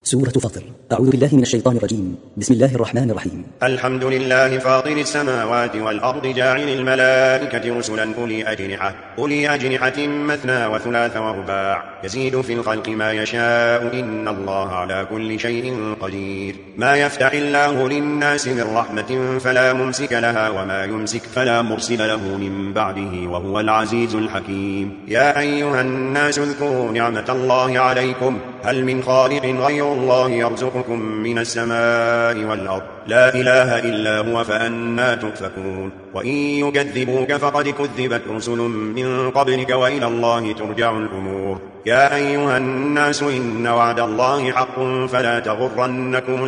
سورة فاطر. أعوذ بالله من الشيطان الرجيم. بسم الله الرحمن الرحيم. الحمد لله فاطر السماوات والأرض جاعل الملائكة رسلا أولي أجنحة مثنى وثلاث ورباع يزيد في الخلق ما يشاء إن الله على كل شيء قدير. ما يفتح الله للناس من رحمة فلا ممسك لها وما يمسك فلا مرسل له من بعده وهو العزيز الحكيم. يا أيها الناس اذكروا نعمة الله عليكم هل من خالق غير الله يرزقكم من السماء والأرض لا إله إلا هو فأنى تؤفكون. وإن يكذبوك فقد كذبت رسل من قبلك وإلى الله ترجع الأمور. يا أيها الناس إن وعد الله حق فلا تغرنكم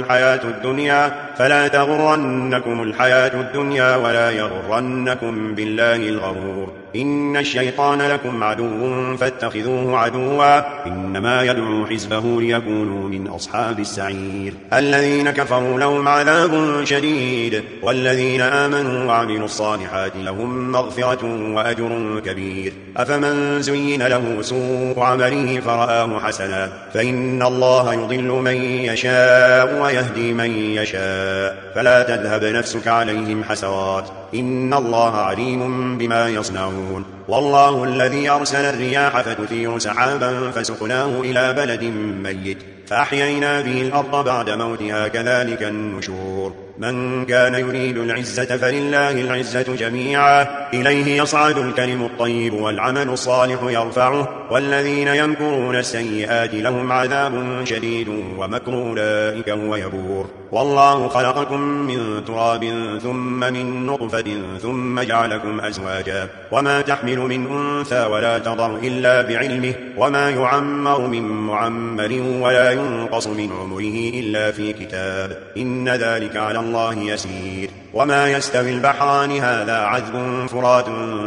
الحياة الدنيا ولا يغرنكم بالله الغرور. إن الشيطان لكم عدو فاتخذوه عدوا إنما يدعو حزبه ليكونوا من أصحاب السعير. الذين كفروا لهم عذاب شديد والذين آمنوا وعملوا الصالحات لهم مغفرة وأجر كبير. أفمن زين له سوء عمله فرآه حسنا فإن الله يضل من يشاء ويهدي من يشاء فلا تذهب نفسك عليهم حسرات إن الله عليم بما يصنعون. والله الذي أرسل الرياح فتثير سحابا فسقناه إلى بلد ميت فأحيينا به الأرض بعد موتها كذلك النشور. من كان يريد العزة فلله العزة جميعا إليه يصعد الكلم الطيب والعمل الصالح يرفعه والذين يمكرون السيئات لهم عذاب شديد ومكر أولئك هو يبور. والله خلقكم من تراب ثم من نطفة ثم جعلكم أزواجا وما تحمل من أنثى ولا تضع إلا بعلمه وما يعمر من معمر ولا ينقص من عمره إلا في كتاب إن ذلك على الله يسير. وما يستوي البحران هذا عذب فرات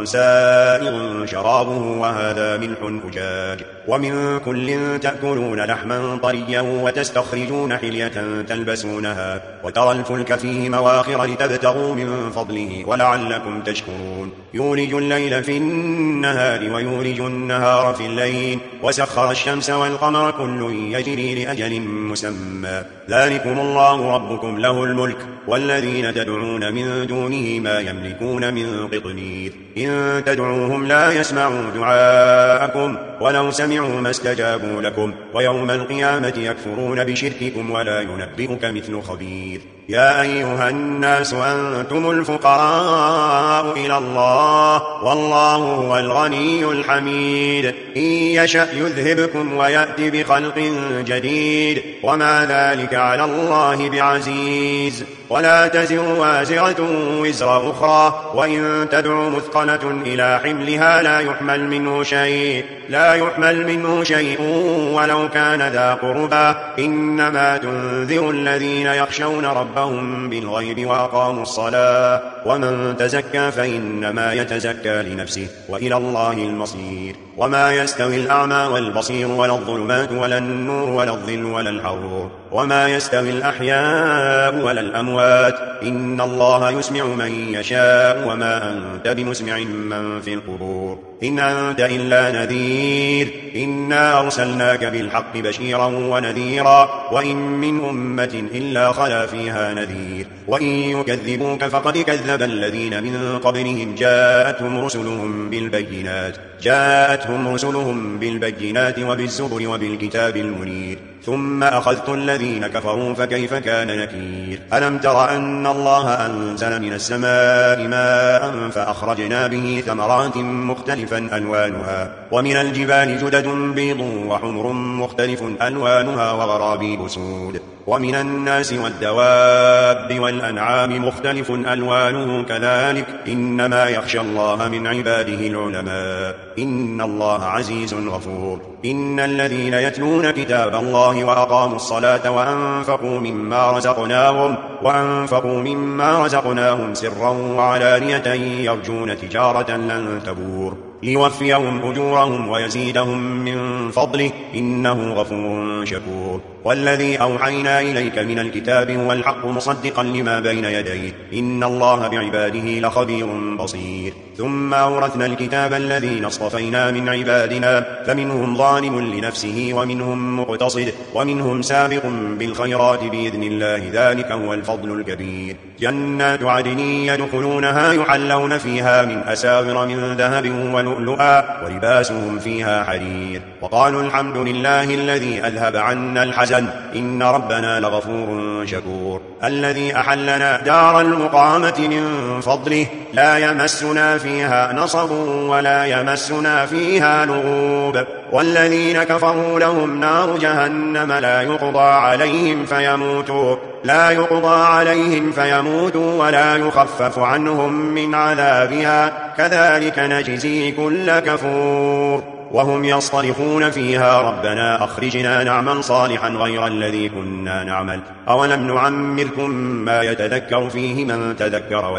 سائغ شرابه وهذا ملح أجاج ومن كل تأكلون لحما طريا وتستخرجون حلية تلبسونها وترى الفلك فيه مواخر لتبتغوا من فضله ولعلكم تشكرون. يولج الليل في النهار ويولج النهار في الليل وسخر الشمس والقمر كل يجري لأجل مسمى ذلكم الله ربكم له الملك والذين تدعون من دونه ما يملكون من قطمير. إن تدعوهم لا يسمعوا دعاءكم ولو سمعوا ما استجابوا لكم ويوم القيامة يكفرون بشرككم ولا ينبئك مثل خبير. يا أيها الناس أنتم الفقراء إلى الله والله هو الغني الحميد. إن يشأ يذهبكم ويأتي بخلق جديد وما ذلك على الله بعزيز. ولا تزر وازرة وزر أخرى وإن تدع مثقلة إلى حملها لا يحمل منه شيء ولو كان ذا قربى إنما تنذر الذين يخشون ربهم بالغيب وأقاموا الصلاة ومن تزكى فإنما يتزكى لنفسه وإلى الله المصير. وما يستوي الأعمى والبصير ولا الظلمات ولا النور ولا الظل ولا الحرور وما يستوي الأحياء ولا الأموات إن الله يسمع من يشاء وما أنت بمسمع من في القبور إن أنت إلا نذير. إنا أرسلناك بالحق بشيرا ونذيرا وإن من أمة إلا خلا فيها نذير. وإن يكذبوك فقد كذب الذين من قبلهم جاءتهم رسلهم بالبينات وبالزبر وبالكتاب المنير ثم أخذت الذين كفروا فكيف كان نكير. ألم تر أن الله أنزل من السماء ماء فأخرجنا به ثمرات مختلفا ألوانها ومن الجبال جدد بيض وحمر مختلف ألوانها وغرابيب سود ومن الناس والدواب والأنعام مختلف ألوانه كذلك إنما يخشى الله من عباده العلماء إن الله عزيز غفور. إن الذين يتلون كتاب الله وأقاموا الصلاة وأنفقوا مما رزقناهم سرا وعلانية يرجون تجارة لن تبور ليوفيهم أجورهم ويزيدهم من فضله إنه غفور شكور. والذي أوحينا إليك من الكتاب هو الحق مصدقا لما بين يديه إن الله بعباده لخبير بصير. ثم أورثنا الكتاب الذين اصطفينا من عبادنا فمنهم ظالم لنفسه ومنهم مقتصد ومنهم سابق بالخيرات بإذن الله ذلك هو الفضل الكبير جنات عدن يدخلونها يحلون فيها من أساور من ذهب ولؤلؤا ولباسهم فيها حرير وقالوا الحمد لله الذي أذهب عنا الحزن إن ربنا لغفور شكور الذي أحلنا دار المقامة من فضله لا يمسنا فيها نصب ولا يمسنا فيها لغوب والذين كفروا لهم نار جهنم لا يقضى عليهم فيموتوا ولا يخفف عنهم من عذابها كذلك نجزي كل كفور وهم يصطرخون فيها ربنا أخرجنا نعمل صالحا غير الذي كنا نعمل أولم نعمركم ما يتذكر فيه من تذكر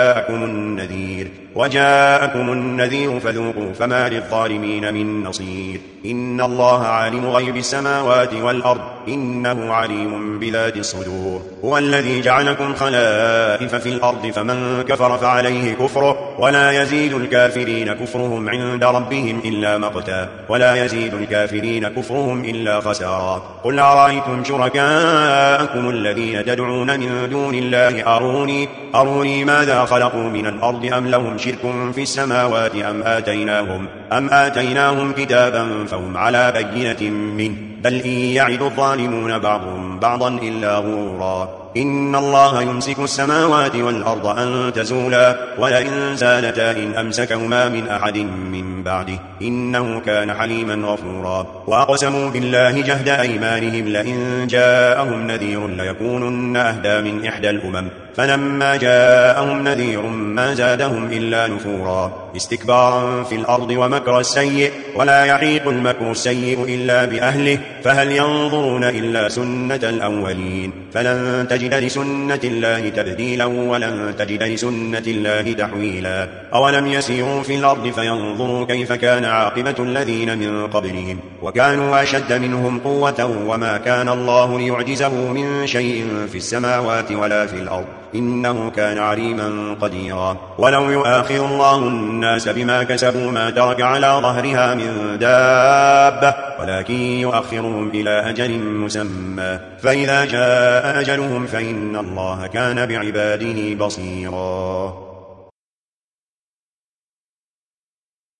وجاءكم النذير فذوقوا فما للظالمين من نصير إن الله عالم غيب السماوات والأرض إنه عليم بذات الصدور هو الذي جعلكم خلائف في الأرض فمن كفر فعليه كفره ولا يزيد الكافرين كفرهم عند ربهم إلا مقتا ولا يزيد الكافرين كفرهم إلا خسارا قل أرأيتم شركاءكم الذين تدعون من دون الله أروني ماذا خلقوا من الأرض أم لهم شرك في السماوات أم آتيناهم كتابا فهم على بينة منه بل إن يعد الظالمون بعضهم بعضا إلا غرورا إن الله يمسك السماوات والأرض أن تزولا ولئن زالتا إن أمسكهما من أحد من بعده إنه كان حليما غفورا وأقسموا بالله جهد أيمانهم لئن جاءهم نذير ليكونن أهدى من إحدى الأمم فلما جاءهم نذير ما زادهم إلا نفورا استكبارا في الأرض ومكر السيء ولا يحيق المكر السيء إلا بأهله فهل ينظرون إلا سنة الأولين فلن تجد لسنة الله تبديلا ولن تجد لسنة الله تحويلا أولم يسيروا في الأرض فينظروا كيف كان عاقبة الذين من قبلهم وكانوا أشد منهم قوة وما كان الله ليعجزه من شيء في السماوات ولا في الأرض إنه كان عليما قديرا ولو يؤاخذ الله الناس بما كسبوا ما ترك على ظهرها من دابة ولكن يؤخرهم إلى أجل مسمى فإذا جاء أجلهم فإن الله كان بعباده بصيرا